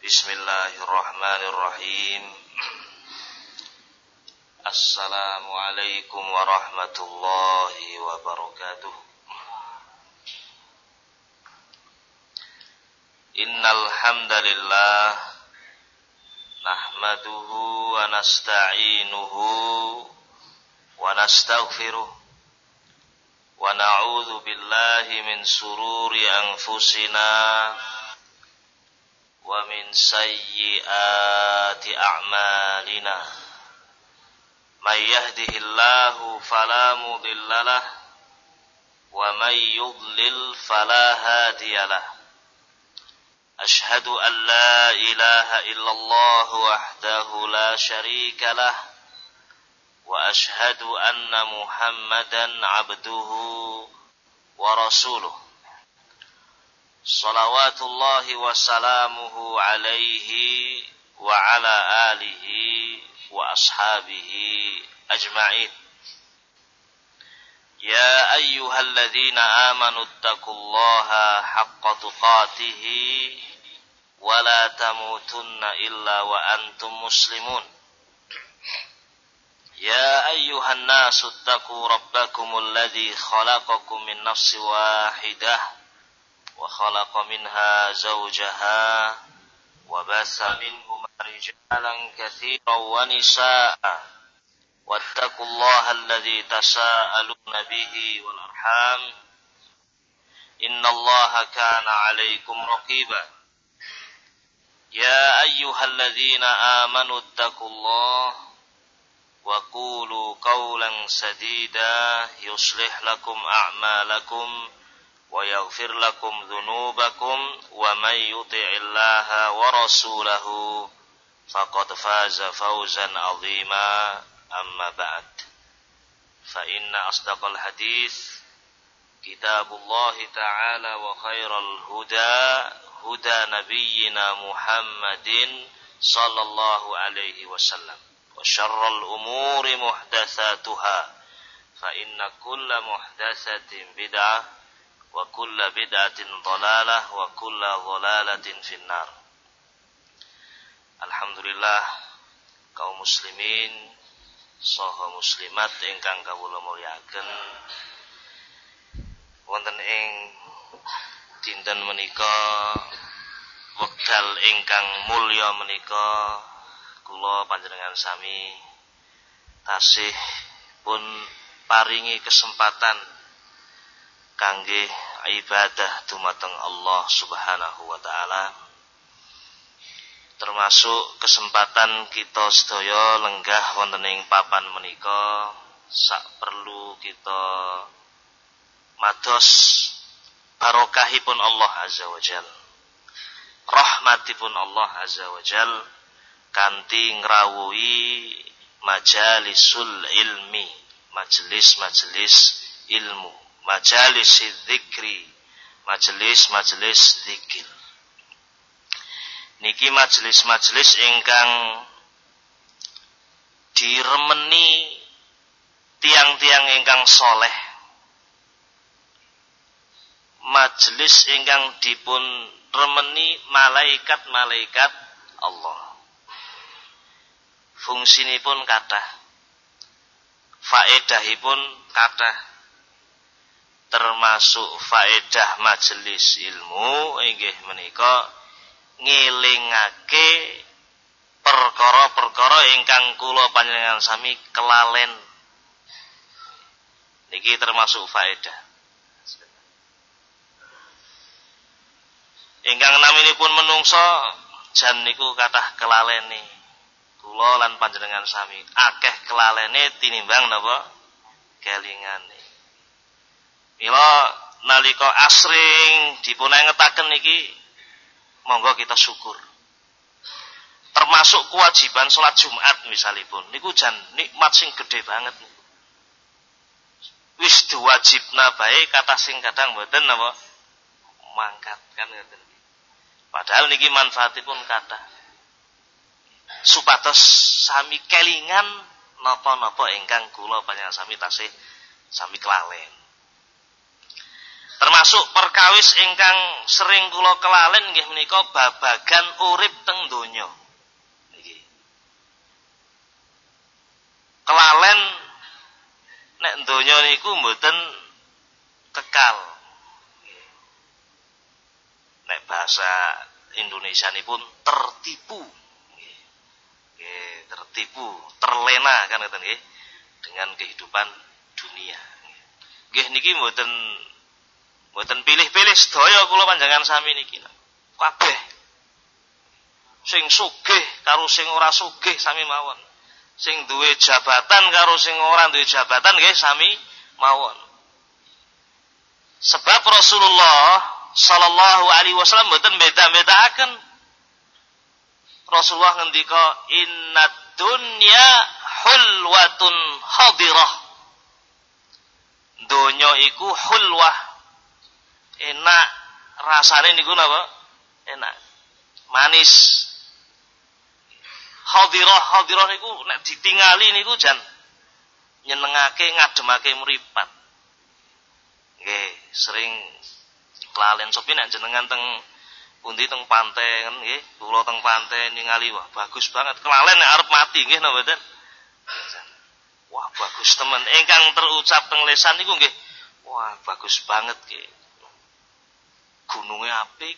Bismillahirrahmanirrahim. Assalamualaikum warahmatullahi wabarakatuh. Innal hamdalillah nahmaduhu wa nasta'inuhu wa nastaghfiruh wa na'udzu billahi min sururi anfusina wa min sayyiati a'malina. May yahdihillahu fala mudhillalah wa may yudlil fala hadiyalah. Ashhadu an la ilaha illallah wahdahu la syarika lah wa ashhadu anna Muhammadan abduhu wa rasuluh. Salawatullahi wa salamuhu alaihi wa ala alihi wa ashabihi ajma'in. Ya ayyuhalladzina amanu taqullaha haqqa tuqatihi wa la tamutunna illa wa antum muslimun. Ya ayyuhan nasu taqu rabbakumul ladzi khalaqakum min nafsin wahidah wa khalaqa minha zawjaha wa bassa minhuma rijalan katsiran wa nisaa'a wattaqullaha alladzi tasaaluna bihi wal arham innallaha kana 'alaikum raqiba. Ya ayyuhalladzina amanu taqullaha wa qulu qawlan sadida yuslih lakum a'malakum wa yaghfir lakum dhunubakum wa may yuti'illaha wa rasulahu faqad faza fawzan 'azima. Amma ba'd. Fa inna asdaqal hadits kitabullah ta'ala wa khairal huda huda nabiyyina Muhammadin sallallahu alaihi wasallam. Wa syarrul umuri muhdatsatuha fa inna kulla muhdatsatin bid'ah wa kulla bid'atin dhalalah wa kulla dhalalatin finnar. Alhamdulillah kaum muslimin saha muslimat ingkang kawula mulyakaken wonten ing dinten menika wekdal ingkang mulya menika kula panjenengan sami tasih pun paringi kesempatan kangge ibadah dumateng Allah Subhanahu wa taala, termasuk kesempatan kita sedaya lenggah wonten ing papan menika sak perlu kita mados barokahipun Allah azza wajal, rahmatipun Allah azza wajal kanthi ngrawuhi majalisul ilmi, majelis-majelis ilmu, majalis dzikri, majelis-majelis zikir. Niki majelis-majelis ingkang diremeni tiang-tiang ingkang soleh, majelis ingkang dipun remeni malaikat-malaikat Allah. Fungsinipun kathah, faedahipun kathah, termasuk faedah majelis ilmu inggih menika ngelingake perkara-perkara ingkang kula panjenengan sami kelalen. Niki termasuk faedah ingkang naminipun menungso jan niku kathah kelalene. Kula lan panjenengan sami akeh kelalene tinimbang napa kelingane. Mila nalika asring dipunengetaken niki monggo kita syukur. Termasuk kewajiban salat Jumat misalipun niku jan nikmat sing gedhe banget niku. Wis diwajibna bae kata sing kadang mboten napa mangkat kan ngoten. Padahal niki manfaatipun kathah. Supados sami kelingan napa-napa ingkang kula panjenengan sami tasih sami kelalen. Termasuk perkawis ingkang sering kula kelalen nggih menika babagan urip teng donya. Niki. Kelalen nek donya niku mboten kekal. Nek bahasa Indonesia nipun tertipu. Nggih, tertipu, terlena kan ngoten nggih dengan kehidupan dunia. Nggih niki mboten pilih-pilih sedaya kula panjenengan sami niki. Kabeh sing sugih karo sing ora sugih sami mawon. Sing duwe jabatan karo sing ora duwe jabatan nggih sami mawon. Sebab Rasulullah sallallahu alaihi wasallam mboten beda-bedaaken. Rasulullah ngendika innad dunya hulwatun hadirah. Donya iku hulwah. Enak rasane niku napa? Enak. Manis. Hadirah niku nek ditingali niku jan nyenengake ngademake mripat. Nggih, sering kelalen sopi nek jenengan teng pundi teng pantai kan nggih, kula teng pantai ningali wah bagus banget. Kelalen nek arep mati nggih napa mboten? Wah, bagus temen. Ingkang terucap teng lesan niku nggih, wah bagus banget nggih. Gununge apik.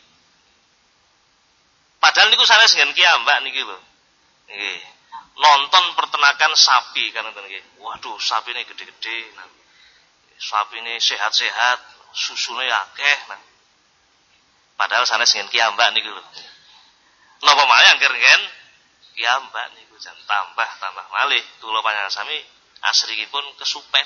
Padahal niku sanes ngen kiambak niki lho. Nggih. Nonton peternakan sapi kan ngoten nggih. Waduh, sapine gede-gede. Sapine sehat-sehat, susune akeh. Padahal sanes ngen kiambak niku lho. Napa malih angger ngen kiambak niku jan tambah malih kula panjenengan sami asringipun kesupet.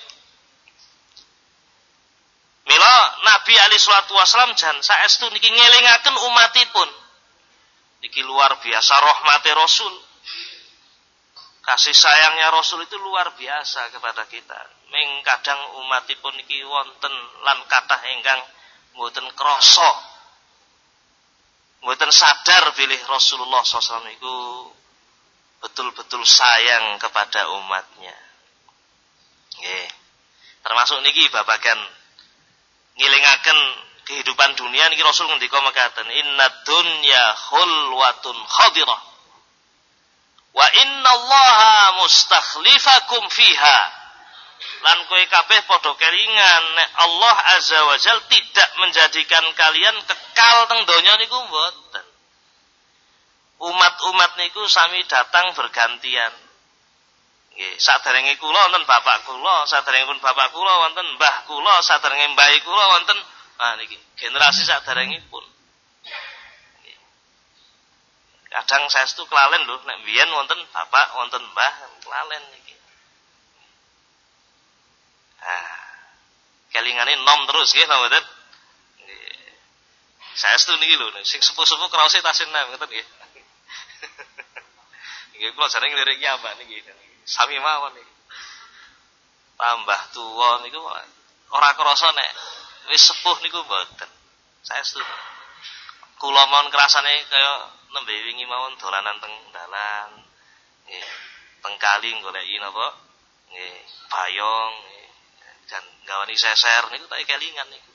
Mila Nabi alaihi salatu wasallam jan saestu niki ngelingaken umatipun. Niki luar biasa rahmate Rasul. Kasih sayangnya Rasul itu luar biasa kepada kita. Ming kadang umatipun niki wonten lan kathah ingkang mboten krasa. Mboten sadar bilih Rasulullah SAW niku betul-betul sayang kepada umatnya. Nggih. Termasuk niki babagan ngilingaken kehidupan dunia niki Rasul ngendika mekaten innad dunya khulwatun khadirah wa innallaha mustakhlifakum fiha lan kowe kabeh padha kelingan nek Allah azza wa jal tidak menjadikan kalian kekal teng donya niku mboten. Umat-umat niku sami datang bergantian. Nggih, saderenge kula wonten bapak kula, saderengipun bapak kula wonten mbah kula, saderenge mbah kula wonten niki generasi saderengipun. Nggih. Kadang saestu kelalen lho nek biyen wonten bapak, wonten mbah, kelalen niki. Kelingane nom terus nggih napa mboten? Nggih. Saestu niki lho sing sepuh-sepuh kraose tasin nam ngoten nggih. Nggih kula jarene ngelirik iki apa niki. Sami mawon iki. Tambah tuwa niku ora krasa nek wis sepuh niku mboten. Saestu. Kula mon kerasane kaya nembe wingi mawon dolanan teng dalan. Nggih. Teng kali goleki napa? Nggih, bayong nggih. Dan gawani seser niku tak kelingan niku.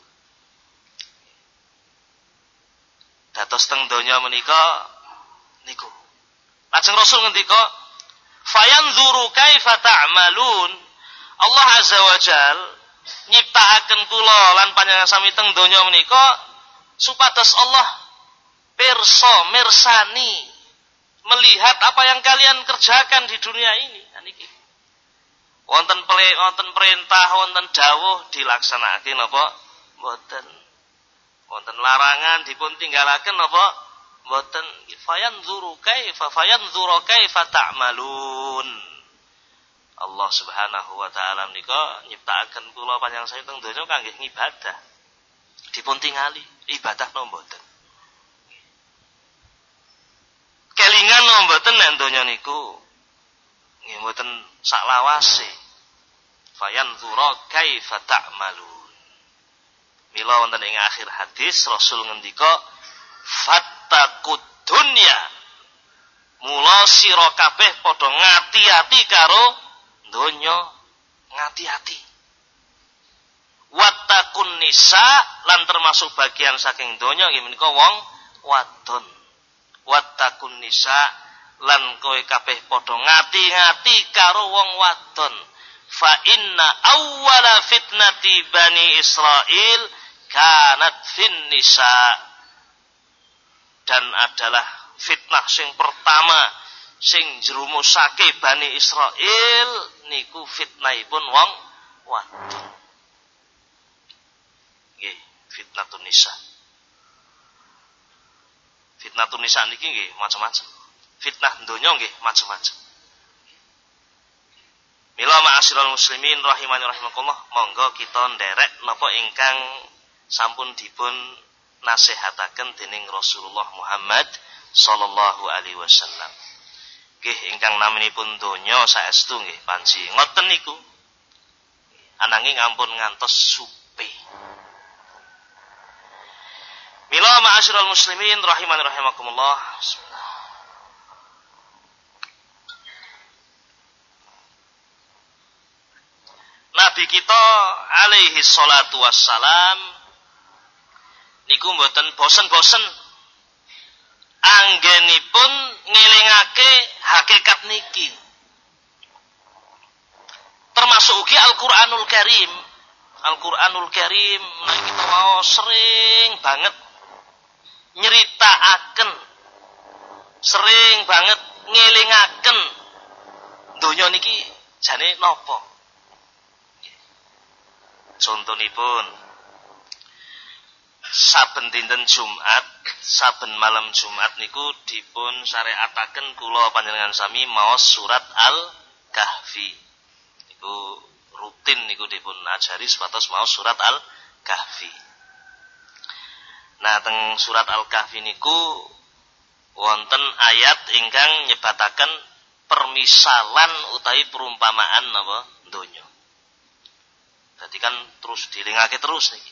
Dados teng donya menika niku. Lajeng Rasul ngendika fayanzuru kaifa ta'malun. Allah azza wa jal nyiptakaken kula lan panjenengan sami teng donya menika supados Allah pirsa mirsani melihat apa yang kalian kerjakan di dunia ini. Niki. Wonten perintah, wonten dawuh dilaksanakaken napa? Mboten. Wonten larangan dipun tinggalaken napa? Mboten. Fayanzuru kaifa ta'malun. Allah Subhanahu wa taala menika nyiptakaken kula panjenengan sami teng donya kangge ngibadah. Dipun tingali ibadah napa mboten. Kelingan napa mboten nek donya niku. Nggih mboten sak lawase. Fayanzuru kaifa ta'malun. Mila wonten ing akhir hadis Rasul ngendika fattaqud dunya. Mula sira kabeh padha ngati-ati karo donya, ngati-ati. Wattaqun nisa lan termasuk bagian saking donya nggih menika wong wadon. Wattaqun nisa lan kowe kabeh padha ngati-ngati karo wong wadon. Fa inna awwala fitnati bani Israil kanat fin nisa. Dan adalah fitnah sing pertama sing jerumusake Bani Israil niku fitnahipun wong wadon. Nggih, fitnatun nisa. Fitnatun nisa niki nggih macam-macam. Fitnah donya nggih macam-macam. Mila ma'asyiral muslimin rahimani rahimakumullah, monggo kita nderek napa ingkang sampun dipun nasihataken dening Rasulullah Muhammad sallallahu alaihi wasallam. Nggih ingkang naminipun donya saestu nggih panci ngoten niku. Ananging ampun ngantos supe. Mila ma'asyiral muslimin rahimani rahimakumullah. Nabi kita alaihi salatu wassalam niku mboten bosen-bosen anggenipun ngelingake hakikat niki. Termasuk ugi Al-Qur'anul Karim. Al-Qur'anul Karim nah kita mau sering banget nyritakaken, sering banget ngelingaken donya niki jane napa. Contonipun saben dinten Jumat, saben malam Jumat niku dipun syariataken kula panjenengan sami maos surat Al-Kahfi. Niku rutin niku dipun ajari supados maos surat Al-Kahfi. Nah, teng surat Al-Kahfi niku wonten ayat ingkang nyebataken permisalan utawi perumpamaan napa donya. Dadi kan terus dilingake terus niki.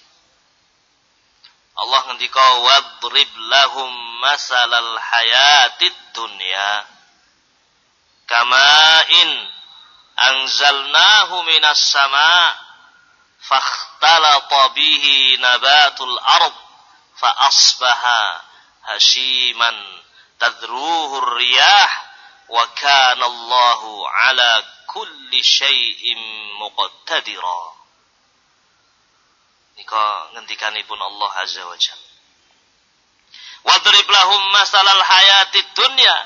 Allah ngendika wadrib lahum masalal hayatid dunya kama'in anzalnahu minas sama' fakhtalata bihi nabatul ard fa asbaha hashiman tadruhu riyah wa kana Allahu ala kulli syai'in muqtadira. Nika ngendikanipun Allah azza wa jalla. Wadrib lahum masalal hayatid dunya.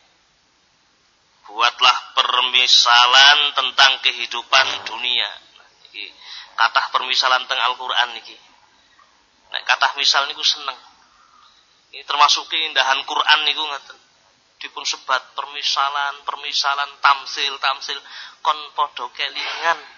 Buatlah permisalan tentang kehidupan dunia. Iki kathah permisalan teng Al-Qur'an niki. Nek kathah misal niku seneng. Ini termasuk keindahan Quran niku ngoten. Dipun sebat permisalan, tamsil kon padha kelingan.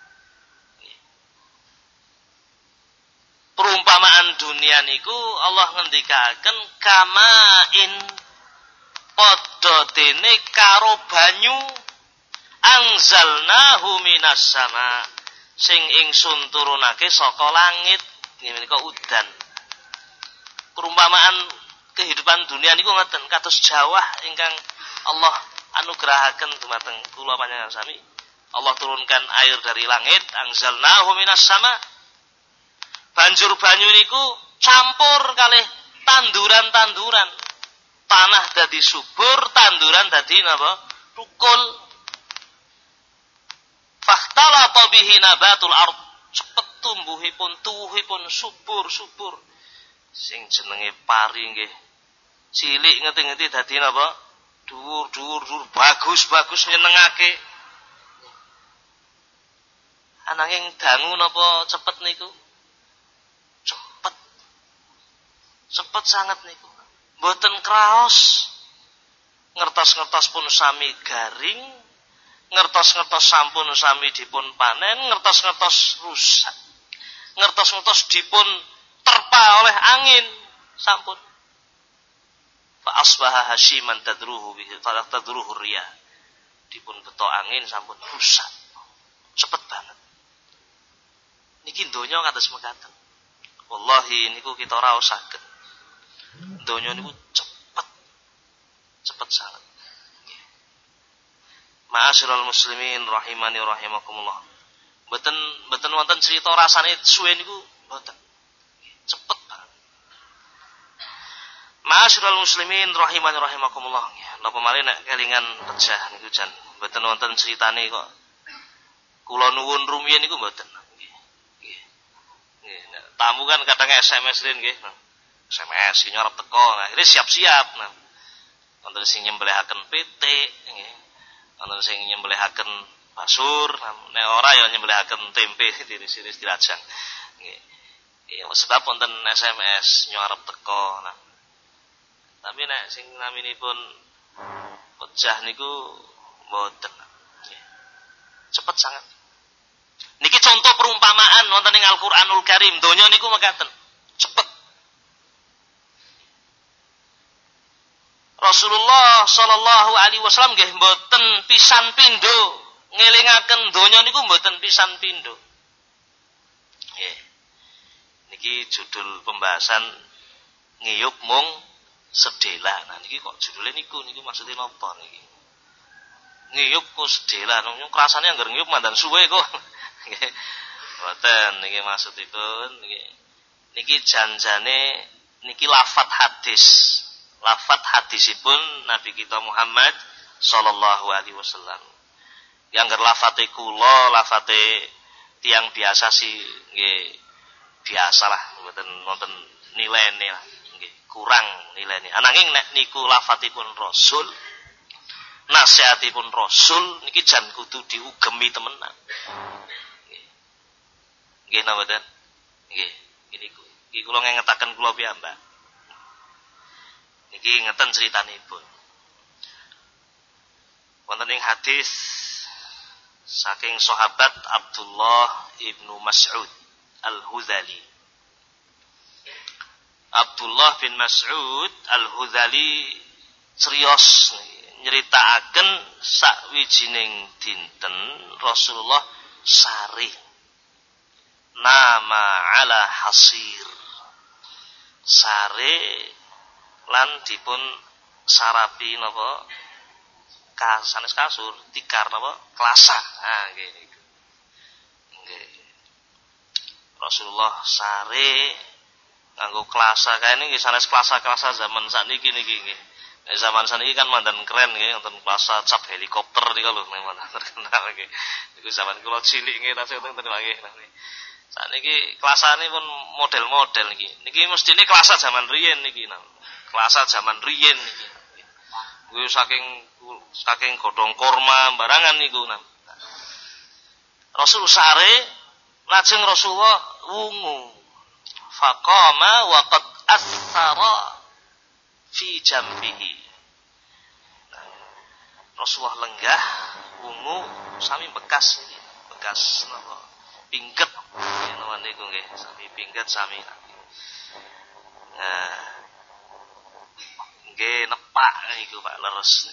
Perumpamaan dunia niku Allah ngendikaken kamain padha dene karo banyu anzalnahu minas sama sing ingsun turunake saka langit. Menika udan. Perumpamaan kehidupan dunia niku ngoten kados jawah ingkang Allah anugrahaken dumateng kula panjenengan sami. Allah turunkan air dari langit anzalnahu minas sama. Banjur banyu niku campur kalih tanduran-tanduran. Tanah dadi subur, tanduran dadi napa? Tukul. Fakhtalata bihi nabatul ard. Cepet tumbuhipun, tuwuhipun subur. Sing jenenge pari nggih. Cilik ngeti-ngeti dadi napa? Dhuwur, bagus nyenengake. Ananging dangu napa cepet niku? Cepet sangat niku. Mboten kraos. Ngertos-ngertos pun sami garing, ngertos-ngertos sampun sami dipun panen, ngertos-ngertos rusak. Ngertos-ngertos dipun terpa oleh angin, sampun. Fa asbaha hashiman tadruhu bihi tadruhu riyah. Dipun beto angin sampun rusak. Cepet banget. Niki donya kados mekaten. Wallahi niku kita ora usahaken. Donya niku cepet sangat. Ma'asyiral muslimin rahimani rahimakumullah. Mboten wonten cerita rasane suwe niku mboten. Cepet banget. Ma'asyiral muslimin rahimani rahimakumullah. Napa malih nek kelingan pejah niku jan mboten wonten critane kok. Kula nuwun rumiyin niku mboten. Nggih. Tamu kan kadang SMS rin nggih. SMS iki arep teko, akhire siap-siap. Nah. Wonten sing nyembelihaken pitik nggih. Wonten sing nyembelihaken basur, nek ora ya nyembelihaken tempe diiris-iris dirajang. Nggih. Ya sebab wonten SMS arep teko. Nah. Tapi nek sing naminipun pejah niku mboten. Nggih. Cepet sangat. Niki contoh perumpamaan wonten ing Al-Qur'anul Karim. Donya niku mekaten. Cepet. Rasulullah sallallahu alaihi wasallam nggih mboten pisan pindho ngelingaken donya niku mboten pisan pindho. Nggih. Niki judul pembahasan ngiyup mung sedela. Nah niki kok judule niku maksudnya napa niki? Ngiyup kok sedela, nang krasane anggar ngiyup mandan suwe kok. Nggih. Mboten niki maksudipun niki janjane niki lafat hadis. Lafat hadisipun Nabi kita Muhammad sallallahu alaihi wasallam. Yang lafate kula, lafate tiang biasa sih nggih biasalah mboten wonten nilene lah nggih kurang nilene. Ananging nek niku lafatipun Rasul, nasihatipun Rasul niki jan kudu diugemi temenan. Nggih. Nggih napa mboten? Nggih, niku. Iki kula ngengetaken kula piyambak. Niki ngeten critanipun. Wonten ing hadis saking sahabat Abdullah ibnu Mas'ud Al-Hudhali. Abdullah bin Mas'ud Al-Hudhali criyos nyeritakaken sakwijining dinten Rasulullah sarih nama ala hasir. Sare lan dipun sarapi napa sanes kasur tikar napa klasa. Nah nggih niku. Nggih. Rasulullah sare nganggo klasa kae niki sanes klasa-klasa zaman sakniki niki nggih. Nek zaman sakniki kan mandan keren nggih wonten klasa cap helikopter nika lho memang terkenal nggih. Niku zaman kula cilik nggih tasih wonten nggih. Sakniki klasane pun model-model niki. Niki mestine klasa zaman riyen niki. Klasa zaman riyen niki. Kuwi saking godhong kurma barangan niku. Rasul sare lajeng Rasulullah wungu. Faqama wa qad athara fi jambihi. Rasulullah lenggah wungu sami bekas niki. Bekas napa? Pingget. Napa niku nggih, sami pingget sami. Nah, nggih nepak niku Pak leres.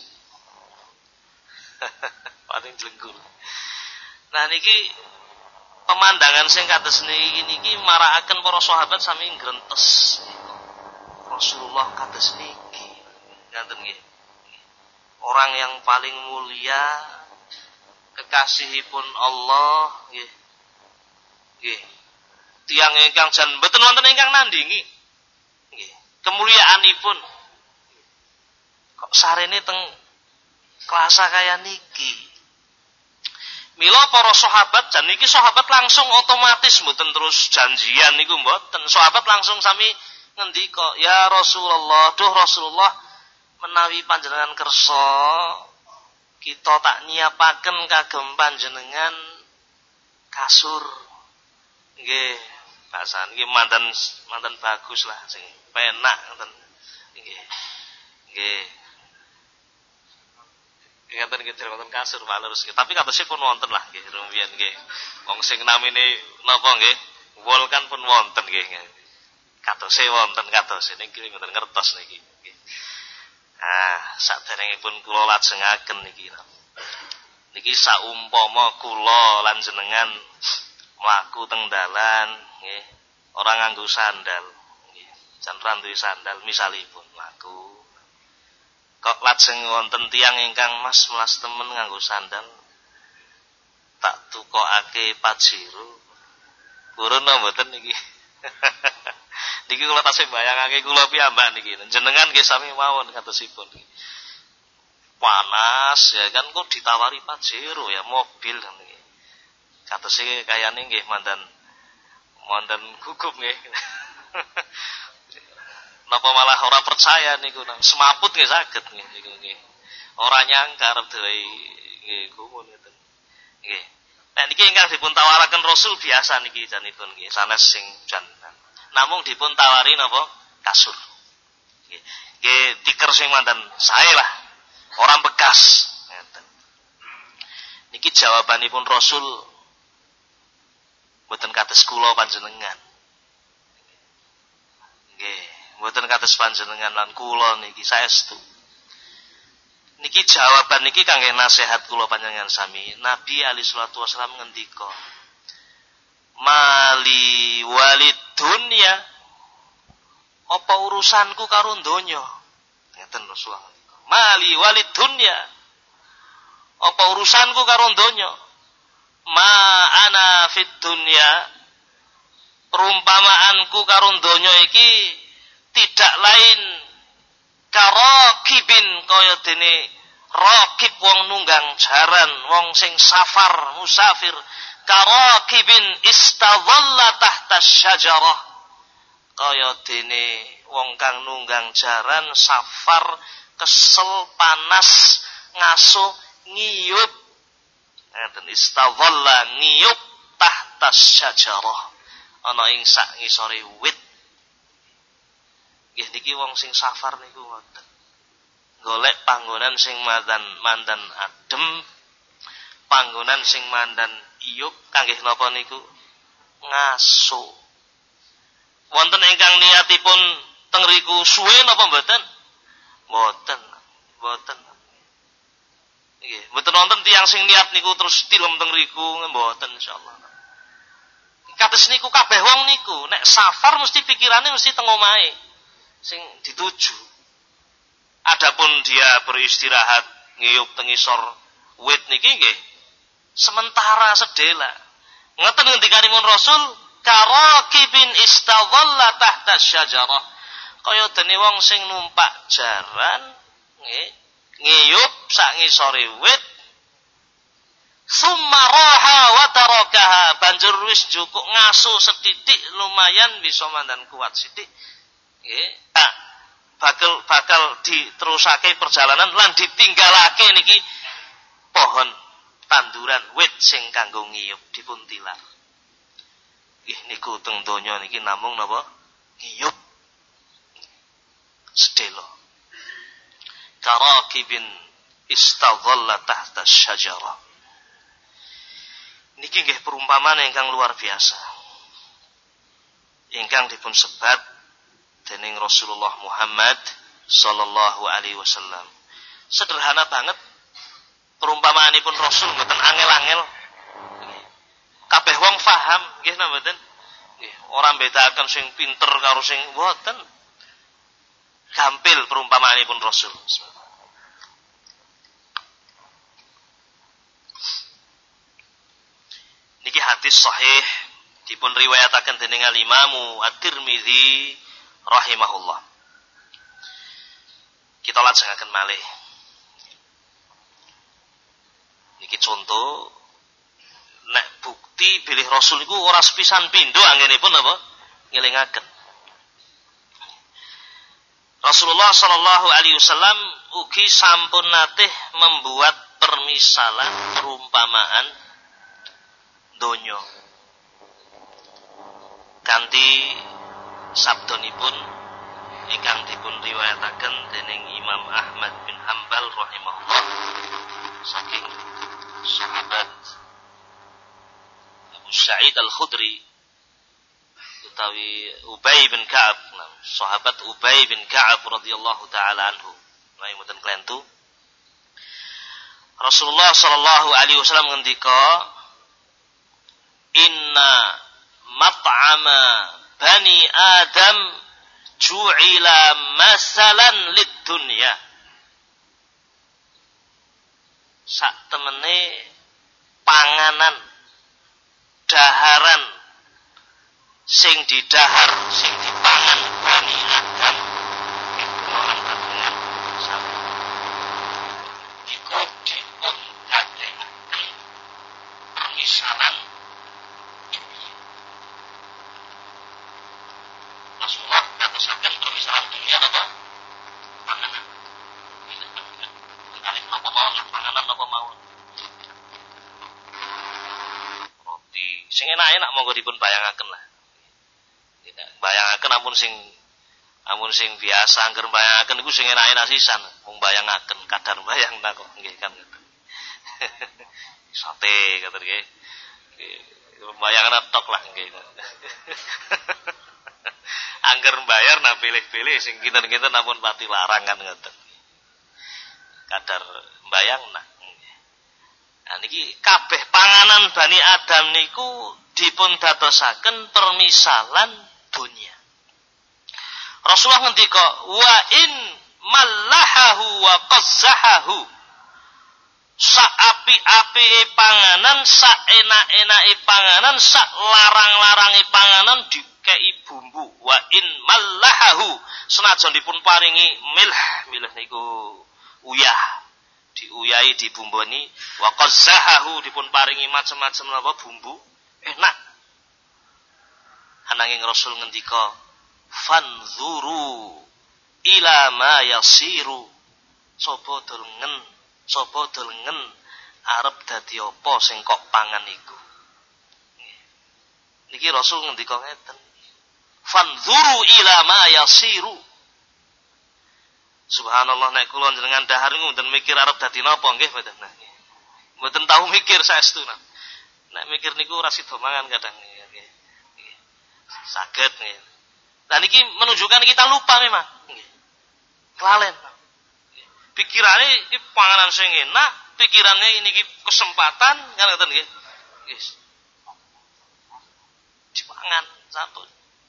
Paling jlenggur. Nah niki pemandangan sing kados niki marakaken para sahabat sami ngrentes niku. Rasulullah kados niki. Ngaten nggih. Orang yang paling mulia, kekasihipun Allah nggih. Nggih. Tiyang ingkang jan mboten wonten ingkang nandingi. Nggih. Kemuliaanipun kok sarene teng klasa kaya niki. Mila para sahabat jan niki sahabat langsung otomatis mboten terus janjian niku mboten. Sahabat langsung sami ngendika, "Ya Rasulullah, duh Rasulullah, menawi panjenengan kersa kita tak nyiapaken kagem panjenengan kasur." Nggih, bahasan nggih mandan bagus lah sing penak ngoten. Nggih. Nggih. Ngaten nggih wonten kasur Pak Lurus. Tapi katosipun wonten lah nggih rumiyin nggih. Wong sing namine napa nggih? Wol kan pun wonten nggih. Katose wonten katose niki mboten ngertos niki. Nggih. Saderengipun kula lajengaken niki. Niki saumpama kula lan jenengan mlaku teng dalan nggih, ora nganggo sandal nggih. Jan ra duwe sandal misalipun mlaku. Kok lajeng wonten tiyang ingkang mas temen nganggo sandal. tak tukokake Pajero. Purun mboten niki. Niki kula tasih bayangake kula piyambak niki. Jenengan nggih sami mawon katosipun niki. Panas ya kan kok ditawari Pajero ya mobil kan niki. Katose kayane nggih mandan gugup nggih. Napa malah ora percaya niku nang semaput nggih saged niku nggih. Ora nyangka arep dhewe nggih gumun ngeten. Nggih. Nah niki ingkang dipun tawaraken Rasul biasa niki janipun nggih sanes sing jan. Namung dipun tawari napa kasur. Nggih. Nggih tiker sing mandan sae lah. Orang bekas ngeten. Niki jawabanipun Rasul mboten kados kula panjenengan. Nggih, mboten kados panjenengan lan kula niki saestu. Niki jawaban niki kangge nasihat kula panjenengan sami. Nabi alaihi salatu wasallam ngendika, "Mali walid dunya, apa urusanku karo donya?" Ngeten Rasulullah. Mali walid dunya, apa urusanku karo donya? Ma ana fit dunya, perumpamaanku karo donya iki tidak lain karakibin kaya dene rakib wong nunggang jaran, wong sing safar musafir, karakibin istadhalla tahta syajarah, kaya dene wong kang nunggang jaran safar kesel panas ngaso ngiyup ngeten istadhalla ngiyup tahta syajarah ana ing sak ngisore wit. Nggih niki wong sing safar niku ngoten. Golek panggonan sing mandan adem, panggonan sing mandan iyup kangge napa niku ngaso. Wonten ingkang niatipun teng riku suwe napa mboten? Mboten. Nggih, mboten wonten tiyang sing niat niku terus tilem teng riku mboten insyaallah. Kados niku kabeh wong niku nek safar mesti pikirane mesti teng omahe sing dituju. Adapun dia beristirahat ngiyup teng isor wit niki nggih sementara sedela. Ngoten ngendikanipun Rasul, karakibin istadhalla tahta syajarah. Kaya dene wong sing numpak jaran nggih ngiyup sak ngisore wit summa raha wa tarakaha, banjur wis njukuk ngaso setitik lumayan bisa mandan kuat sithik nggih. Bakal diterusake perjalanan lan ditinggalake niki pohon tanduran wit sing kanggo ngiyup dipun tilar. Nggih niku teng donya niki namung napa ngiyup sedelo. Karakibin istadhalla tahta syajarah. Niki nggih perumpamaan ingkang luar biasa. Ingkang dipun sebat dening Rasulullah Muhammad sallallahu alaihi wasallam. Sederhana banget perumpamaanipun Rasul, mboten angel-angel. Kabeh wong paham nggih napa mboten? Nggih, ora bedaken sing pinter karo sing mboten. Gampil perumpamaanipun Rasul. Niki hadis sahih dipun riwayataken dening Imam At-Tirmidzi rahimahullah. Kita lajengaken malih. Niki contoh nek bukti bilih Rasul niku ora sepisan pindho anggenipun apa? Ngelingaken. Rasulullah sallallahu alaihi wasallam ugi sampun natih membuat permisalan perumpamaan donya. Kanthi sabdanipun ingkang dipun riwayataken dening Imam Ahmad bin Hanbal rahimahullah saking sahabat Abu Sa'id Al-Khudri utawi Ubay bin Ka'ab, sahabat Ubay bin Ka'ab radhiyallahu taala anhu. Nami mboten klentu. Rasulullah sallallahu alaihi wasallam ngendika, "Inna mat'ama bani Adam ju'ila masalan lid-dunya." Sak temene panganan daharan sing didahar sing dipangan Bani Adam kekuatan kagungan sampai dipun dadekake permisalan Rasulullah katakan permisalan dunia apa? Panganan. Apa mau? Panganan apa mau? Roti. Sing enak-enak monggo dipun bayangaken lah. Bayangaken ampun sing biasa angger bayangaken iku sing enak-enak sisan. Wong bayangaken kadar bayangna kok nggih kan. Sate kata nggih. Bayangna tok lah nggih. Angger bayar nah pilih-pilih sing kinten-kinten ampun pati larang kan ngoten. Kadar bayangna. Nah niki kabeh panganan Bani Adam niku dipun dadosaken permisalan dunia. Rasulullah ngendika wa in mallahahu wa qazzahahu saapi-api panganan sak enak-enake panganan sak larang-larange panganan dikei bumbu wa in mallahahu senajan dipun paringi milh niku uyah diuyahi dibumboni wa qazzahahu dipun paringi macam-macam napa bumbu enak ananging Rasul ngendika fanzuru ila ma yasiru sapa delengen arep dadi apa sing kok pangan iku niki Rasul ngendika ngeten fanzuru ila ma yasiru subhanallah nek kula jenengan dahar ngoten mikir arep dadi napa nggih mboten mboten tahu mikir saestu nek mikir niku ora sida mangan kadang nggih saged nggih lah niki menunjukkan kita lupa memang nggih kelalen pikirane iki panganan sing enak pikirannya ini kesempatan kan ngoten nggih nggih dipangan sampun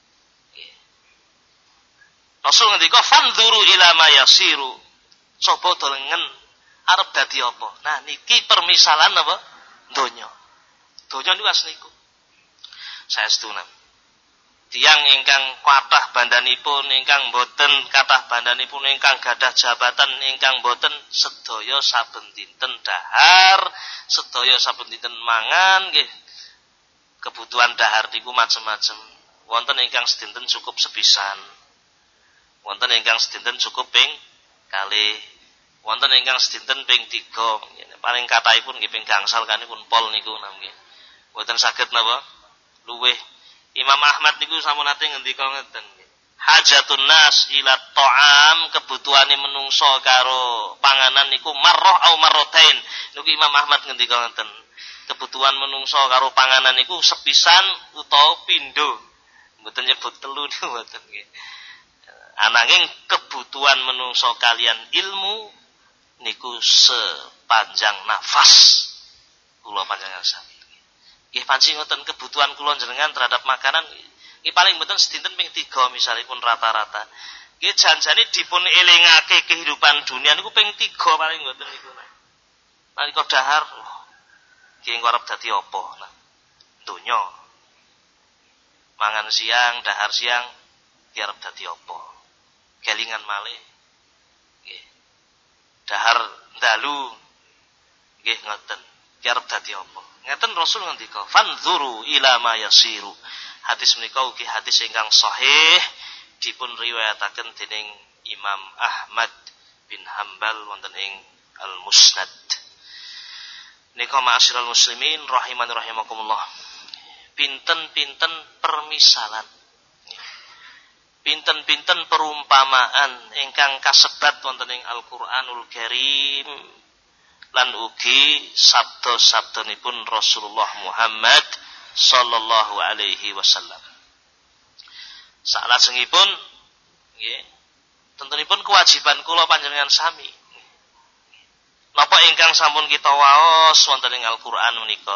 Rasul ngendika fanzuru ila ma yasiru sapa delengen arep dadi apa nah niki permisalan apa donya niku asniku saestu tiyang ingkang kathah bandanipun ingkang boten kathah bandanipun ingkang gadah jabatan ingkang boten sedaya saben dinten dahar sedaya saben dinten mangan nggih kebutuhan dahar niku macam-macam wonten ingkang sedinten cukup sepisan wonten ingkang sedinten cukup ping kalih wonten ingkang sedinten ping 3 paling kathahipun nggih ping gangsal kanipun pol niku nggih mboten saged napa luweh Imam Ahmad niku sampun nate ngendika ngeten hajatun nas ila ta'am kebutuhane menungso karo panganan niku marrah au marratain niku Imam Ahmad ngendika ngeten kebutuhan menungso karo panganan niku sepisan utawa pindho mboten nyebut telu niku mboten nggih ananging kebutuhan menungso kalian ilmu niku sepanjang nafas kula panjenengan sami nggih panci ngoten kebutuhan kula jenengan terhadap makanan nggih paling mboten sedinten ping 3 misalipun rata-rata nggih janjane dipun elingake kehidupan dunia niku ping 3 paling mboten niku nalika dahar nggih arep dadi apa donya mangan siang dahar siang arep dadi apa kelingan malih nggih dahar dalu nggih ngoten arep dadi apa ngeten Rasul ngendika fanzuru ila ma yasiru hadis menika ugi hadis ingkang sahih dipun riwayataken dening Imam Ahmad bin Hambal wonten ing Al-Musnad nika ma'asyiral muslimin rahimani rahimakumullah pinten-pinten permisalan pinten-pinten perumpamaan ingkang kasebat wonten ing Al-Qur'anul Karim lan ugi sabda-sabdanipun Rasulullah Muhammad sallallahu alaihi wasallam. Salajengipun nggih tentunipun kewajiban kula panjenengan sami. Napa ingkang sampun kita waos wonten ing Al-Qur'an menika?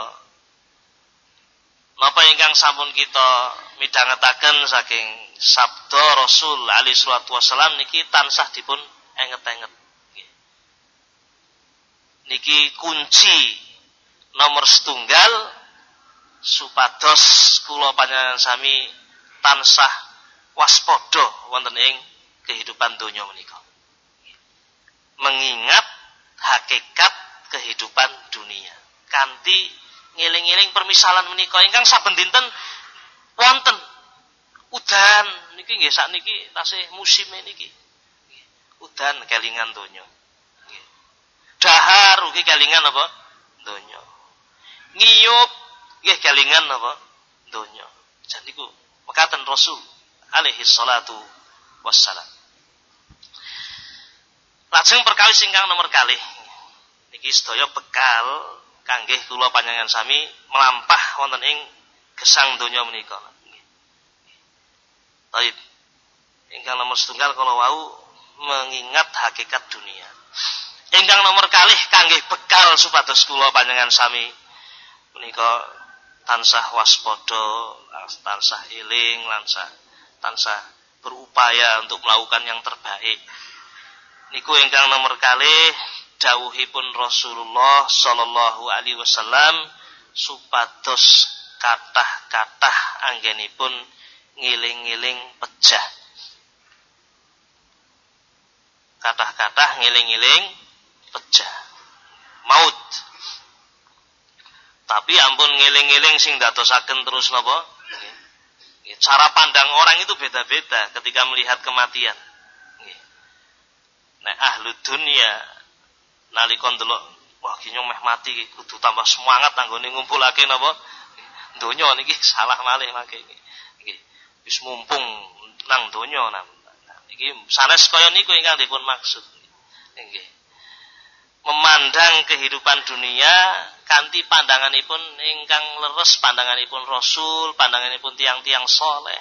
Napa ingkang sampun kita midhangetaken saking sabda Rasul alaihi salatu wasallam niki tansah dipun enget-enget. Niki kunci nomor setunggal supados kula panjenengan sami tansah waspada wonten ing kehidupan donya menika. Mengingat hakikat kehidupan dunia. Kanthi ngeling-eling permisalan menika ingkang saben dinten wonten udan niki nggih sakniki tasih musim niki. Udan kelingan donya. Dahar ugi kelingan apa? Donya. Ngiyup nggih kelingan apa? Donya. Jan niku mekaten Rasul alaihi salatu wassalam. Lajeng perkawis ingkang nomor kalih. Niki sedaya bekal kangge kula panjenengan sami melampah wonten ing gesang donya menika. Baik. Ingkang nomor setunggal kala wau mengingat hakikat dunia. Ingkang nomor kalih kangge bekal supados kula panjenengan sami menika tansah waspada, tansah eling, tansah berupaya untuk melakukan yang terbaik. Niku ingkang nomor kalih dawuhipun Rasulullah sallallahu alaihi wasallam supados kathah-kathah anggenipun ngiling-ngiling pejah. Kathah-kathah ngiling-ngiling pejah. Maut. Tapi ampun ngiling-ngiling sing dadosaken terus napa? Cara pandang orang itu beda-beda ketika melihat kematian. Nek ahlu dunya nalika ndelok wah ki nyong meh mati kudu tambah semangat anggone ngumpulake napa donya niki salah malih mangke iki wis mumpung nang donya niki sanes kaya niku ingkang dipun maksud nggih memandang kehidupan dunia kanthi pandanganipun ingkang leres, pandanganipun Rasul, pandanganipun tiang-tiang saleh.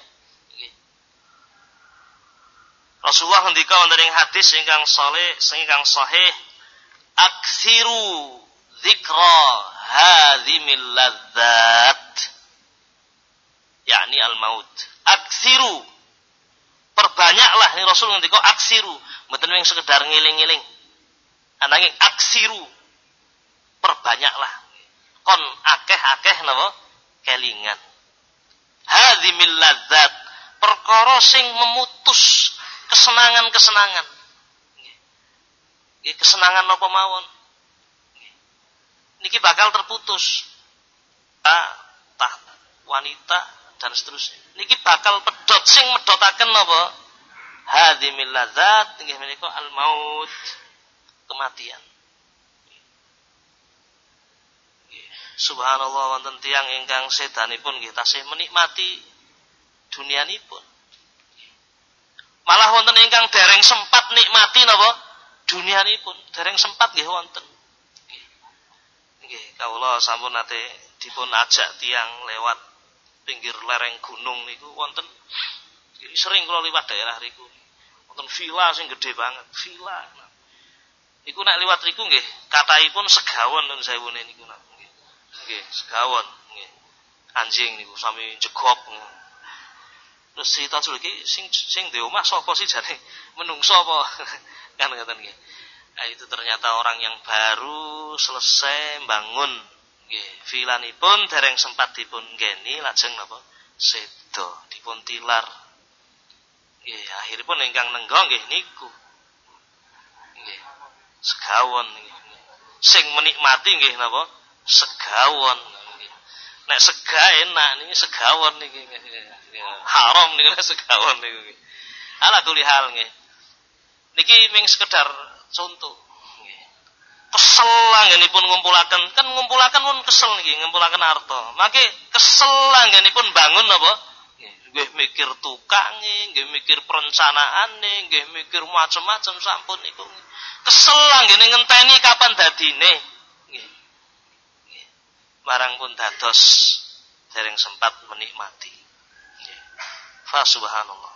Rasulullah ngendika wonten ing hadis ingkang sahih, "Aktsiru dzikra hadzimil ladzat." yakni al-maut. Aktsiru. Perbanyaklah ini Rasul ngendika aksiru, mboten mung sekedar ngiling-ngiling. Ananging aksiru. Perbanyaklah. Kon akeh-akeh napa? Kelingan. Hadzimil ladzat. Perkara sing memutus kesenangan-kesenangan. Kesenangan napa mawon. Niki bakal terputus. Wanita dan seterusnya. Niki bakal pedot sing medotaken napa? Hadzimil ladzat nggih menika al-maut, kematian. Subhanallah wonten tiyang ingkang sedanipun nggih tasih menikmati dunianipun. Malah wonten ingkang dereng sempat nikmati napa? Dunianipun, dereng sempat nggih wonten. Nggih, kawula sampun nate dipun ajak tiyang lewat pinggir lereng gunung niku wonten sering kula liwat daerah riku. Wonten villa sing gedhe banget, villa. Niku nek liwat riku nggih kathahipun segawon nun sewune niku. Nggih, segawon nggih. Anjing niku sami jegop. Terus cerita dulu iki sing di omah sapa sih jane menungso apa kan ngoten nggih. Nah, itu ternyata orang yang baru selesai bangun nggih, villanipun dereng sempat dipun geni lajeng napa sedo dipun tilar. Nggih, akhiripun ingkang nenggo nggih niku. Nggih. Segawon nggih. Sing menikmati nggih napa? Segawon. Nek sega enak niki segawon niki. Haram niki segawon niki. Ala kuli hal nggih. Niki ming sekedar contoh. Kesel anggenipun ngumpulaken, kan ngumpulaken pun kesel niki, ngumpulaken harta. Mangke kesel anggenipun bangun napa? Nggih mikir tukange, nggih mikir perencanaane, nggih mikir macam-macam sampun niku. Kesel anggene ngenteni kapan dadine. Nggih. Nggih. Marang pun dados dereng sempat menikmati. Nggih. Fa subhanallah.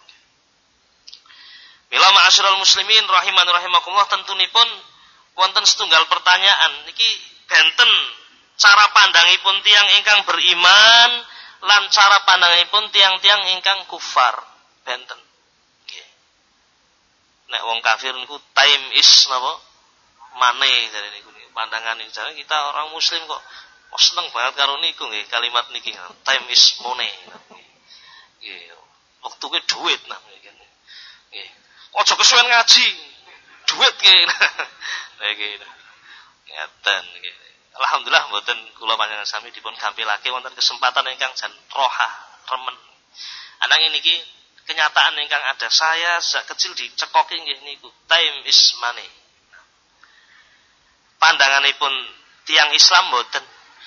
Mila ma'asyiral muslimin rahiman rahimakumullah tentunipun wonten setunggal pertanyaan niki benten cara pandangipun tiang ingkang beriman lan cara pandangipun tiang-tiang ingkang kufar benten. Nggih. Nek wong kafir niku time is napa? Money jare niku pandangan iki. Kita orang muslim kok seneng banget karo niku nggih kalimat niki. Time is money. Nggih. Wektu ki dhuwit nah nggih. Nggih. Aja kesuwen ngaji. Dhuwit ki. Nggih. Ngaten nggih. Alhamdulillah mboten kula panjenengan sami dipun gampilake wonten kesempatan ingkang jan rohah, remen. Ananging niki kenyataan ingkang ada, saya sejak kecil dicekoki nggih niku. Time is money. Pandanganipun tiyang Islam mboten.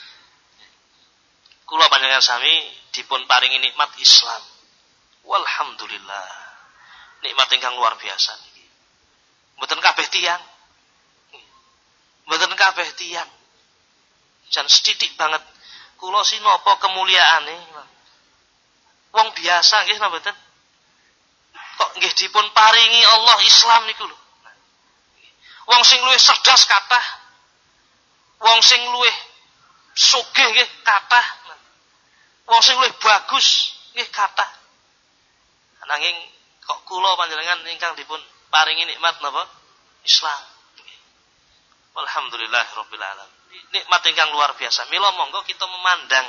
Kula panjenengan sami dipun paringi nikmat Islam. Walhamdulillah. Nikmat ingkang luar biasa niki. Mboten kabeh tiyang. Mboten kabeh tiyang. Jan setitik banget. Kula sinapa kemuliaane. Wong biasa nggih napa mboten? Kok nggih dipun paringi Allah Islam niku lho. Wong sing luwih cerdas kathah. Wong sing luwih sugih nggih kathah. Wong sing luwih bagus nggih kathah. Nanging kok kula panjenengan ingkang dipun paringi nikmat napa? Islam. Alhamdulillahirabbil alamin. Nikmat ingkang luar biasa. Mila monggo kita memandang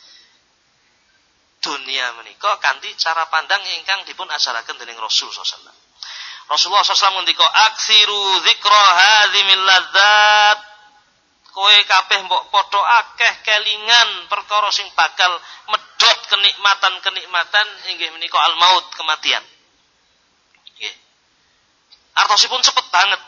dunia menika kanthi cara pandang ingkang dipun ajaraken dening Rasul sallallahu alaihi wasallam. Rasulullah sallallahu alaihi wasallam ngendika, "Aksiru dzikra hadzimil ladzat." Kowe kabeh mbok padha akeh kelingan perkara sing bakal medhot kenikmatan-kenikmatan inggih menika al-maut, kematian. Nggih. Artosipun cepet banget.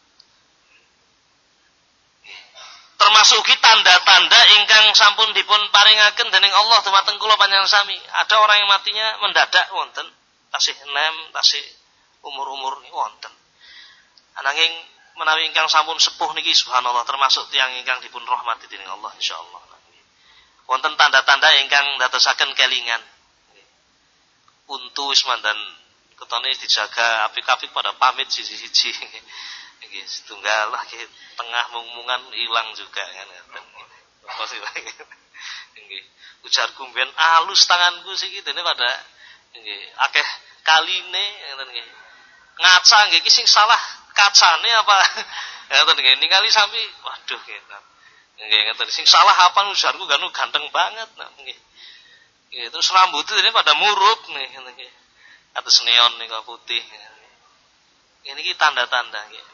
Termasuk tanda-tanda ingkang sampun dipun paringaken dening Allah dumateng kula panjenengan sami. Ada orang yang matinya mendadak wonten, tasih enem, tasih umur-umur niku wonten. Ananging menawi ingkang sampun sepuh niki subhanallah termasuk tiyang ingkang dipun rahmati dening Allah insyaallah. Wonten tanda-tanda ingkang dadosaken kelingan. Untu wis mandan ketone dijaga apik-apik pada pamit siji-siji. Nggih, setunggal lah tengah mungungan ilang juga kan ngoten. Pasti lagi. Nggih. Ujarku mben alus tanganku siki dene pada nggih akeh kaline ngoten nggih. Ngaca nggih iki sing salah kacane apa ngoten nggih ningali sampai waduh gitu. Nggih ngoten sing salah apa ujarku kan ganteng banget nah nggih. Nggih terus rambutnya dene pada murut nih ngoten nggih. Atus neon niku putih. Ini ki tanda-tanda nggih.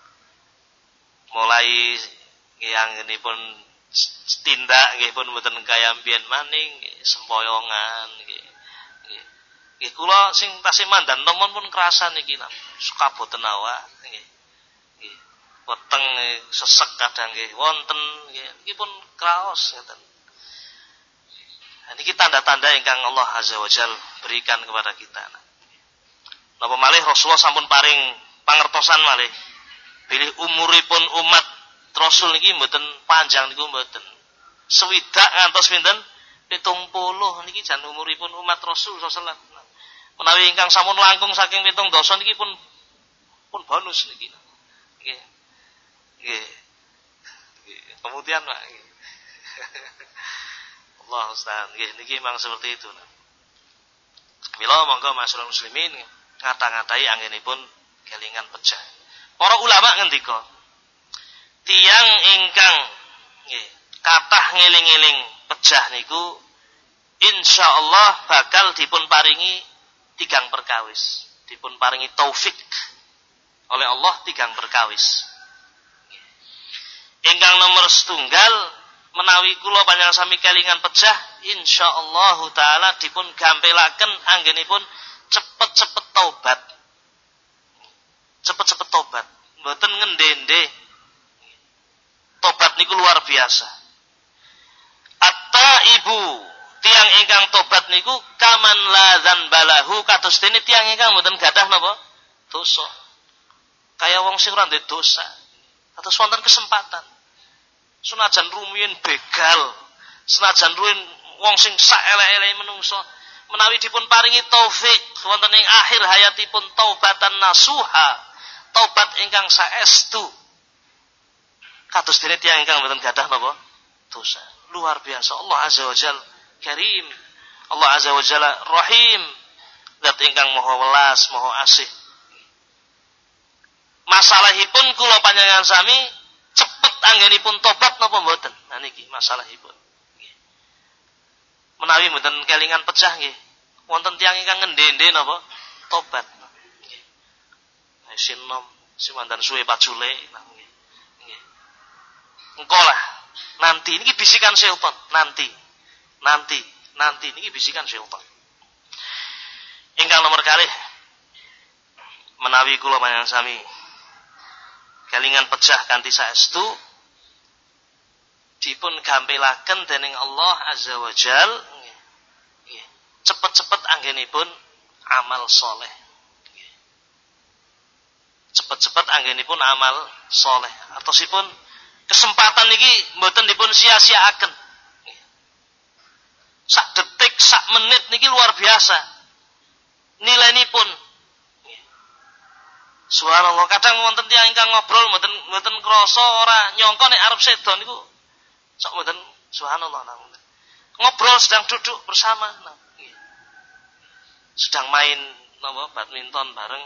Mulai yang ini pun tindak nggih pun mboten kaya mbiyen maning sempoyongan nggih. Nggih kula sing tasih mandan nomon pun kerasan niki suka boten awak nggih. Nggih. Weteng sesek kadang nggih wonten nggih iki pun kraos ngoten. Niki tanda-tanda ingkang Allah Azza wa Jalla berikan kepada kita. Napa malih Rasulullah sampun paring pangertosan malih bilih umuripun umat Rasul niki mboten panjang niku mboten. Swidak ngantos pinten? 70 niki jan umuripun umat Rasul sallallahu alaihi wasallam. Menawi ingkang sampun langkung saking 7 dosa niki pun bonus niki. Nggih. Nggih. Kemudian Pak. Allah Ustaz, nggih niki memang seperti itu. Mila monggo masyarakat muslimin ngata-ngatai anggenipun kelingan pecah. Para ulama ngendika, tiyang ingkang nggih kathah ngeling-eling pejah niku insyaallah bakal dipun paringi 3 perkawis, dipun paringi taufik oleh Allah 3 perkawis. Ingkang nomor setunggal menawi kula panjenengan sami kelingan pejah insyaallah taala dipun gampelaken anggenipun cepet-cepet taubat. Cepet-cepet tobat, mboten ngendende. Tobat niku luar biasa. At-taibu, tiang ingkang tobat niku kaman la dzanbalahu kados dene tiang ingkang mboten gadah napa? Dosa. Kaya wong sing ora ndek dosa. Kados wonten kesempatan. Senajan rumiyin begal, senajan rumiyin wong sing saelek-eleke menungso, menawi dipun paringi taufik wonten ing akhir hayatipun taubatan nasuha. Taubat ingkang saestu kados dene tiyang ingkang mboten gadah napa dosa. Luar biasa. Allah Azza wa Jalla Karim. Allah Azza wa Jalla Rahim. Zat ingkang maha welas, maha asih. Masalahipun kula panjenengan sami cepet anggenipun tobat napa mboten? Nah niki masalahipun. Nggih. Menawi mboten kelingan pecah nggih, wonten tiyang ingkang ngendhe-endhe napa tobat. Nggih. Sinom simandan suwe pacule nggih. Nggih. Engko lah, nanti niki bisikan setan, nanti niki bisikan setan. Ingkang nomor kalih menawi kula panjenengan sami kelingan pecah kanthi saestu dipun gampilaken dening Allah Azza wa Jal nggih. Cepet-cepet anggenipun amal soleh. Nggih. Cepet-cepet anggenipun amal soleh. Atosipun kesempatan niki mboten dipun sia-siaaken. Sak detik, sak menit niki luar biasa. Nilainipun. Subhanallah, kadang wonten tiyang ingkang ngobrol mboten krasa ora nyangka nek arep sedo niku sok mboten subhanallah nang. Ngobrol sedang duduk bersama nang. Sedang main napa badminton bareng.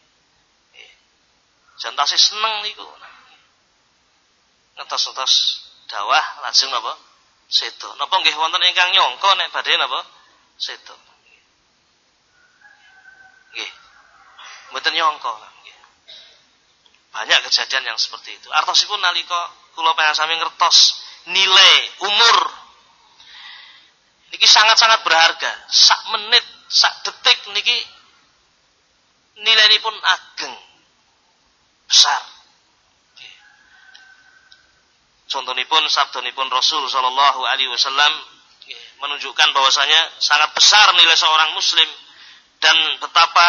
Jan tasih seneng niku. Ngetos-ngetos dawah lajeng napa sedo. Napa nggih wonten ingkang nyangka nek badhe napa sedo. Nggih. Mboten nyangka. Banyak kejadian yang seperti itu. Artosipun nalika kula panjenengan sami ngertos nilai umur niki sangat-sangat berharga. Sak menit, sak detik niki nilainipun ageng besar. Contohipun sabdanipun Rasul sallallahu alaihi wasallam menunjukkan bahwasanya sangat besar nilai seorang muslim dan betapa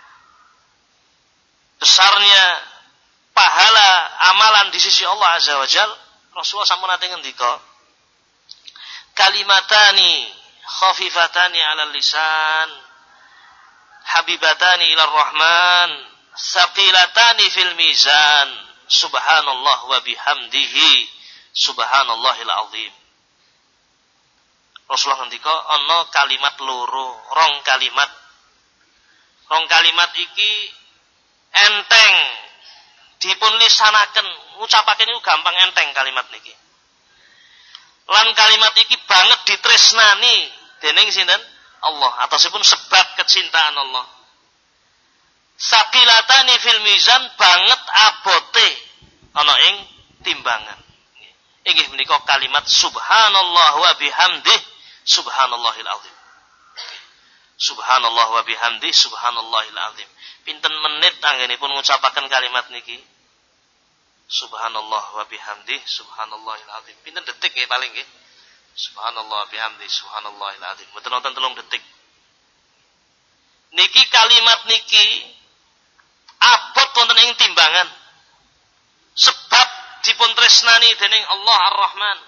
besarnya pahala amalan di sisi Allah Azza wa Jal. Rasulullah sampun nate ngendika, kalimatani khafifatani 'alal lisan habibatani ilar rahman thaqilatani fil mizan subhanallah wa bihamdihi subhanallahil azim. Rasulullah ngendika ana kalimat loro, rong kalimat iki enteng dipun lisanaken, ngucapaken niku gampang enteng kalimat niki. Lan kalimat iki banget ditresnani dening sinten? Allah, atasipun sebab kecintaan Allah. Saqilatani fil mizan, banget abote ana ing timbangan. Inggih menika kalimat subhanallah wa bihamdih subhanallahil azim. Subhanallah wa bihamdih subhanallahil azim. Pinten menit anggenipun ngucapaken kalimat niki? Subhanallah wa bihamdih subhanallahil azim. Pinten detik nggih paling nggih? Subhanallah wa bihamdih subhanallahil azim. Mboten wonten 3 detik. Niki kalimat niki abot wonten ing timbangan. Sebab dipun tresnani dening Allah Ar-Rahman.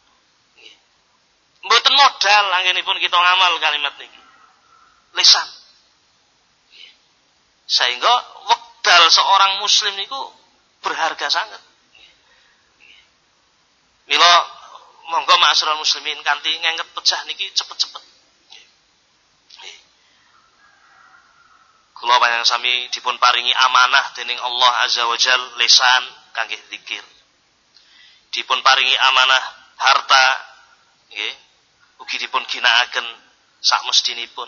Mboten modal anggenipun kita ngamal kalimat niki. Lisan. Sehingga wekdal seorang muslim niku berharga sangat. Mila monggo ma'asyiral muslimin kanthi ngenget pecah niki cepet-cepet. Kula panjenengan sami dipun paringi amanah dening Allah Azza wa Jal lisan kangge zikir. Dipun paringi amanah harta nggih, ugi dipun ginakaken sak mestinipun.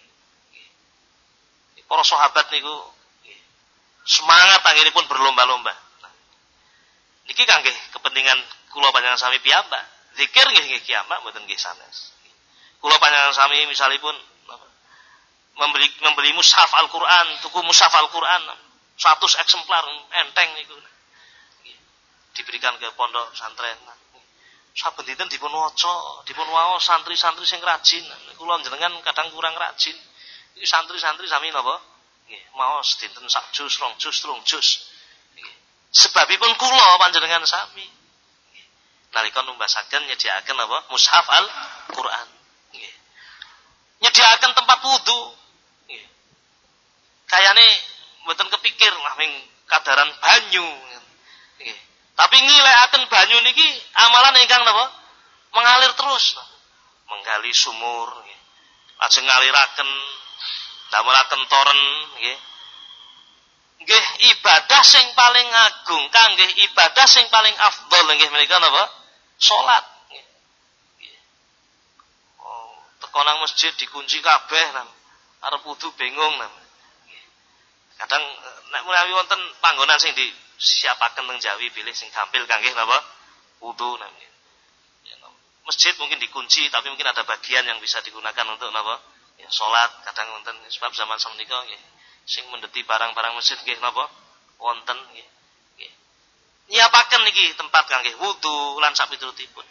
Para sahabat niku semangat anggenipun berlomba-lomba. Niki kangge kepentingan kula panjenengan sami piyambak. Zikir nggih kiamat mboten nggih sanes. Kula panjenengan sami misalipun membeli mushaf Al-Qur'an, tuku mushaf Al-Qur'an 100 eksemplar enteng niku. Diberikan ke pondok pesantren. Saben dinten dipun waca, dipun waos santri-santri sing rajin. Kula jenengan kadang kurang rajin. Iki santri-santri sami napa? Nggih, maos dinten sak juz, 2 juz, 3 juz. Nggih. Sebabipun kula panjenengan sami nalika numbasaken nyediakaken napa? Mushaf Al-Qur'an. Nggih. Nyediakaken tempat wudu. Nggih. Kayane mboten kepikir lah ming kadaran banyu. Nggih. Tapi ngilekaken banyu niki amalan ingkang napa? Mengalir terus. Menggali sumur nggih. Lajeng ngaliraken damelaken toren nggih. Nggih ibadah sing paling agung kangge ibadah sing paling afdol nggih menika napa? Salat. Oh, teko nang masjid dikunci kabeh nang arep wudu bingung nang. Kadang nek menawi wonten panggonan sing disiapaken teng Jawi bilih sing gampil kangge napa? Wudu nang. Masjid mungkin dikunci tapi mungkin ada bagian yang bisa digunakan untuk napa? Ya salat kadang wonten sebab zaman samenika nggih sing mendeti barang-barang masjid nggih napa? Wonten nggih. Nggih. Nyiapaken niki tempat kangge wudu lan sapiturutipun.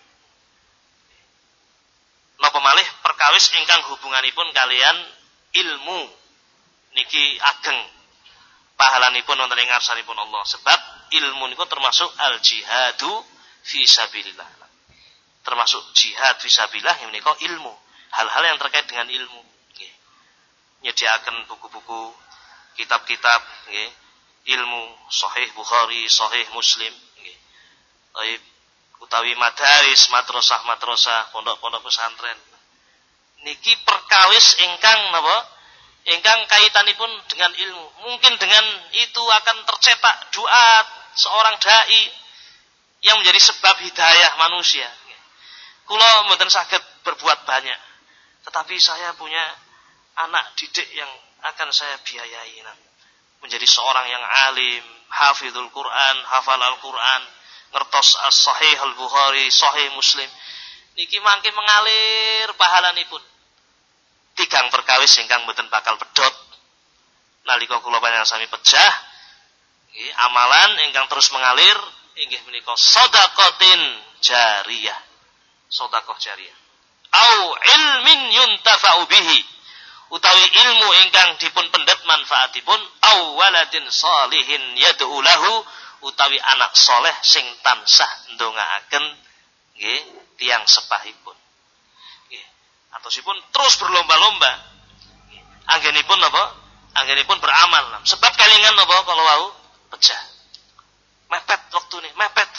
Napa malih perkawis ingkang hubunganipun kalian ilmu niki ageng pahalanipun wonten ing ngarsanipun Allah sebab ilmu niku termasuk al jihadu fi sabilillah. Termasuk jihad fisabilillah yang menika ilmu, hal-hal yang terkait dengan ilmu. Nggih. Nyediaken buku-buku, kitab-kitab, nggih. Ilmu Sahih Bukhari, Sahih Muslim, nggih. Utawi madaris, madrasah, pondok-pondok pesantren. Niki perkawis ingkang napa? Ingkang kaitanipun dengan ilmu. Mungkin dengan itu akan tercetak doa seorang dai yang menjadi sebab hidayah manusia. Kula mboten saged berbuat banyak, tetapi saya punya anak didik yang akan saya biayai menjadi seorang yang alim, hafizul Quran, hafal Al-Quran, ngertos as-Sahih Al-Bukhari, Sahih Muslim. Niki mangke mengalir pahalanipun. Tigang perkawis ingkang mboten bakal pedhot. Nalika kula panjenengan sami pejah, nggih, amalan ingkang terus mengalir inggih menika shadaqatin jariyah. Sedekah jariyah. Au ilmin yuntafa'u bihi. Utawi ilmu ingkang dipun pendet manfaatipun au waladin salihin yad'u lahu utawi anak soleh sing tansah ndongaaken nggih tiyang sepahipun. Nggih. Atosipun terus berlomba-lomba. Anggenipun napa? Anggenipun beramal. Sebab kelingan napa kalau wau pecah. Mepet waktune.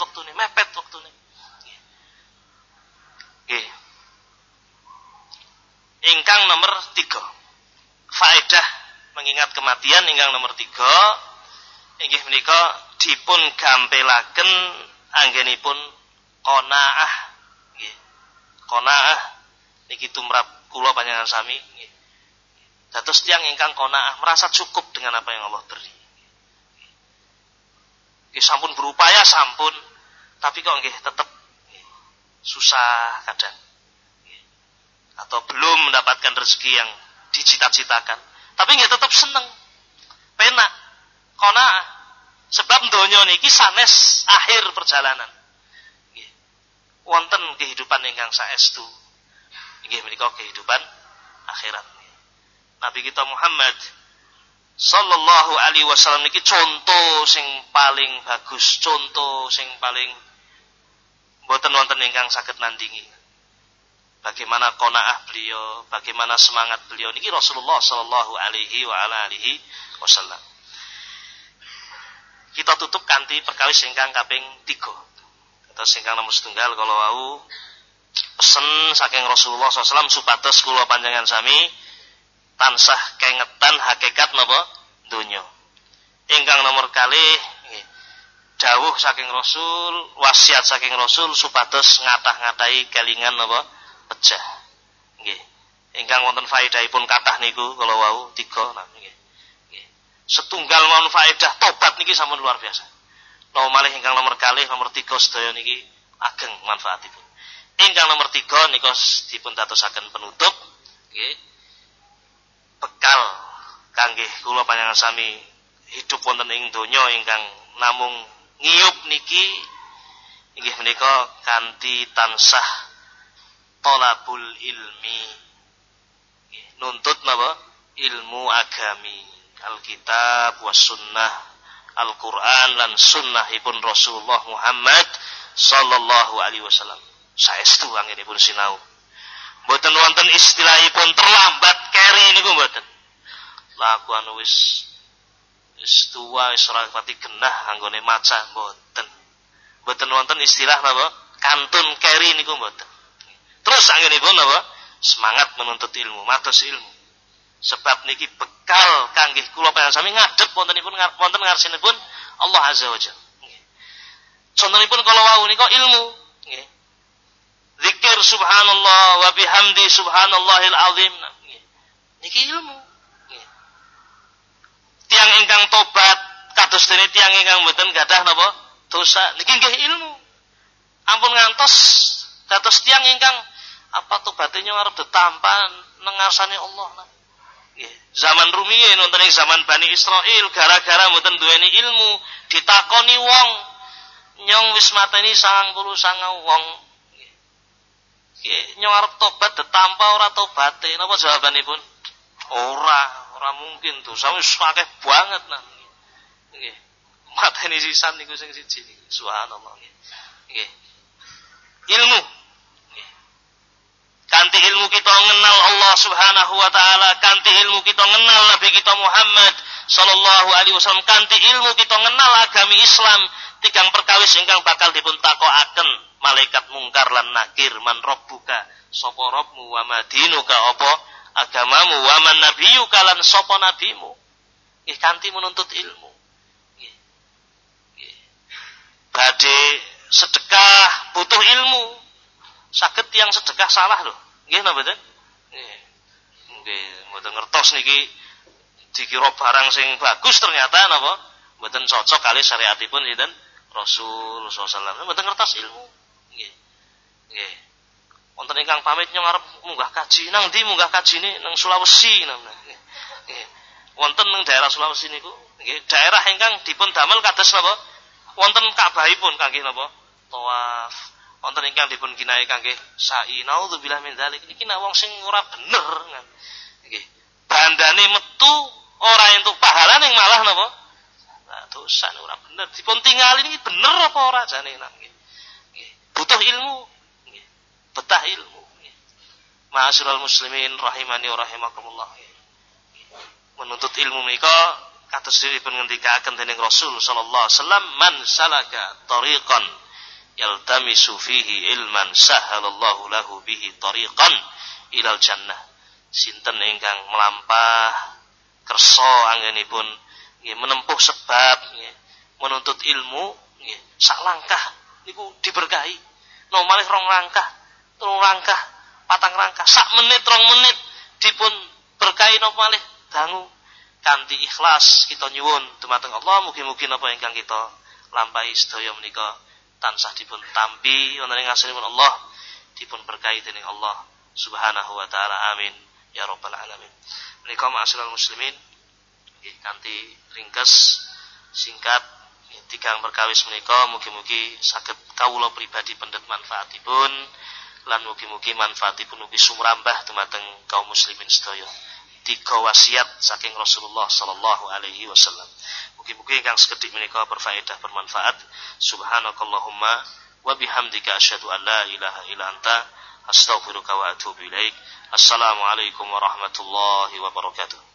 Nggih. Ingkang nomor 3. Faedah mengingat kematian ingkang nomor 3 inggih menika dipun gampelaken anggenipun qanaah. Nggih. Qanaah niki tumrap kula panjenengan sami nggih. Dados tiyang ingkang qanaah merasa cukup dengan apa yang Allah beri. Nggih sampun berupaya sampun tapi kok nggih tetep susah kadang atau belum mendapatkan rezeki yang dicita-citakan tapi nggih tetap seneng penak qanaah sebab donya niki sanes akhir perjalanan nggih wonten kehidupan ingkang saestu nggih menika kehidupan akhirat. Nabi kita Muhammad sallallahu alaihi wasallam niki contoh sing paling bagus, contoh sing paling mboten wonten ingkang saged nandingi. Bagaimana qanaah beliau, bagaimana semangat beliau niki Rasulullah sallallahu alaihi wa ala alihi wasallam. Kita tutup kanthi perkawis ingkang kaping 3. Terus ingkang nomor 1 kalau wau pesen saking Rasulullah SAW supados kula panjenengan sami tansah kengetan hakikat napa donya. Ingkang nomor kalih dawuh saking Rasul, wasiat saking Rasul supados ngatah-ngatahi kelingan napa pecah. Nggih. Ingkang wonten faedahipun kathah niku kala wau 3 nggih. Nggih. Setunggal mawon faedah tobat niki sampun luar biasa. Nomor malih ingkang nomor kalih nomor 3 sedaya niki ageng manfaatipun. Ingkang nomor 3 nika dipun dadosaken penutup nggih. Bekal kangge kula panjenengan sami hidup wonten ing donya ingkang namung ngiyup niki inggih menika kanthi tansah thalabul ilmi nuntut napa ilmu agami Alkitab was sunnah Al-Qur'an lan sunnahipun Rasulullah Muhammad sallallahu alaihi wasallam saestu anggenipun sinau mboten wonten istilahipun terlambat keri niku mboten laku anu wis tua wis ora pati genah anggone maca mboten wonten istilah napa kantun keri niku mboten terus anggenipun napa semangat menuntut ilmu matos ilmu Sebab niki bekal kanggih kula panjenengan sami ngadhep wonten ngarsanipun Allah Azza wa Jalla. Contonipun kala wau nika ilmu, nggih. Zikir subhanallah wa bihamdi subhanallahil azim. Niki ilmu. Nggih. Tiang ingkang tobat kados dene tiang ingkang mboten gadah napa dosa niki nggih ilmu. Ampun ngantos dados tiang ingkang apa tobaté arep ditampa nang ngarsane Allah. Nggih. Zaman rumiyin wonten ing zaman Bani Israil gara-gara mboten duweni ilmu ditakoni wong nyong wis mateni 99 wong. Nggih. Nyong arep tobat ditampa ora tobate. Napa jawabanipun? Ora mungkin dosa wis akeh banget nang. Nggih. Mateni sisan niku sing siji niku. Subhanallah nggih. Nggih. Ilmu. Nggih. Kanthi ilmu kita mengenal Allah Subhanahu wa taala, kanthi ilmu kita mengenal Nabi kita Muhammad sallallahu alaihi wasallam, kanthi ilmu kita mengenal agami Islam, tigang perkawis ingkang bakal dipun takokaken malaikat mungkar lan nakir, man rabbuka, sapa rabbmu, wa madinuka, apa agamamu, wa man nabiyuka, lan sapa nabimu. Nggih, kanthi menuntut ilmu. Nggih. Nggih. Badhe sedekah butuh ilmu. Saged tiyang sedekah salah lho. Nggih napa mboten? Nggih. Nggih, mboten ngertos niki dikira barang sing bagus ternyata napa? Mboten cocok kali syariatipun sinten? Rasul sallallahu alaihi wasallam. Mboten ngertos ilmu. Nggih. Nggih. Wonten ingkang pamit nyong arep munggah kaji. Nang ndi munggah kajine? Nang Sulawesi namanya. Nggih. Wonten ning daerah Sulawesi niku, nggih, daerah ingkang dipun damel kados napa? Wonten Ka'bahipun kangge napa? Tawaf. Wonten ingkang dipun ginahi kangge sa'i. Naudzubillah min dzalik. Niki nek wong sing ora bener nggih. Bandane metu ora entuk pahala ning malah napa? Nah, dosa ora bener. Dipun tingali niki bener apa ora jane nggih. Nggih. Butuh ilmu. Nggih. Betah ilmu. Nggih. Ma'asyiral muslimin rahimani wa rahimakumullah. Menuntut ilmu menika kados dipun ngendikaken dening Rasul sallallahu alaihi wasallam, man salaka tariqan yaltamisu fihi ilman sahalallahu lahu bihi tariqan ilal jannah. Sinten ingkang melampah kersa anggenipun nggih menempuh sebab nggih menuntut ilmu nggih sak langkah niku diberkahi. No malih 2 langkah, 3 langkah, 4 langkah, sak menit 2 menit dipun berkahi napa malih dangu kanthi ikhlas kita nyuwun dumateng Allah mugi-mugi napa ingkang kita lampahi sedaya menika tansah dipun tampi wonten ing ngarsipun Allah, dipun berkahi dening Allah Subhanahu wa taala. Amin ya rabbal alamin. Menika ma'asyiral muslimin nggih kanthi ringkes singkat tigang perkawis menika mugi-mugi saged kawula pribadi pendet manfaatipun lan mugi-mugi manfaatipun ugi sumrambah dumateng kaum muslimin sedaya. 3 wasiat saking Rasulullah sallallahu alaihi wasallam. Mugi-mugi ingkang sekedhik menika berfaedah bermanfaat. Subhanakallahumma wa bihamdika asyhadu an la ilaha illa anta astaghfiruka wa atubu ilaik. Assalamualaikum warahmatullahi wabarakatuh.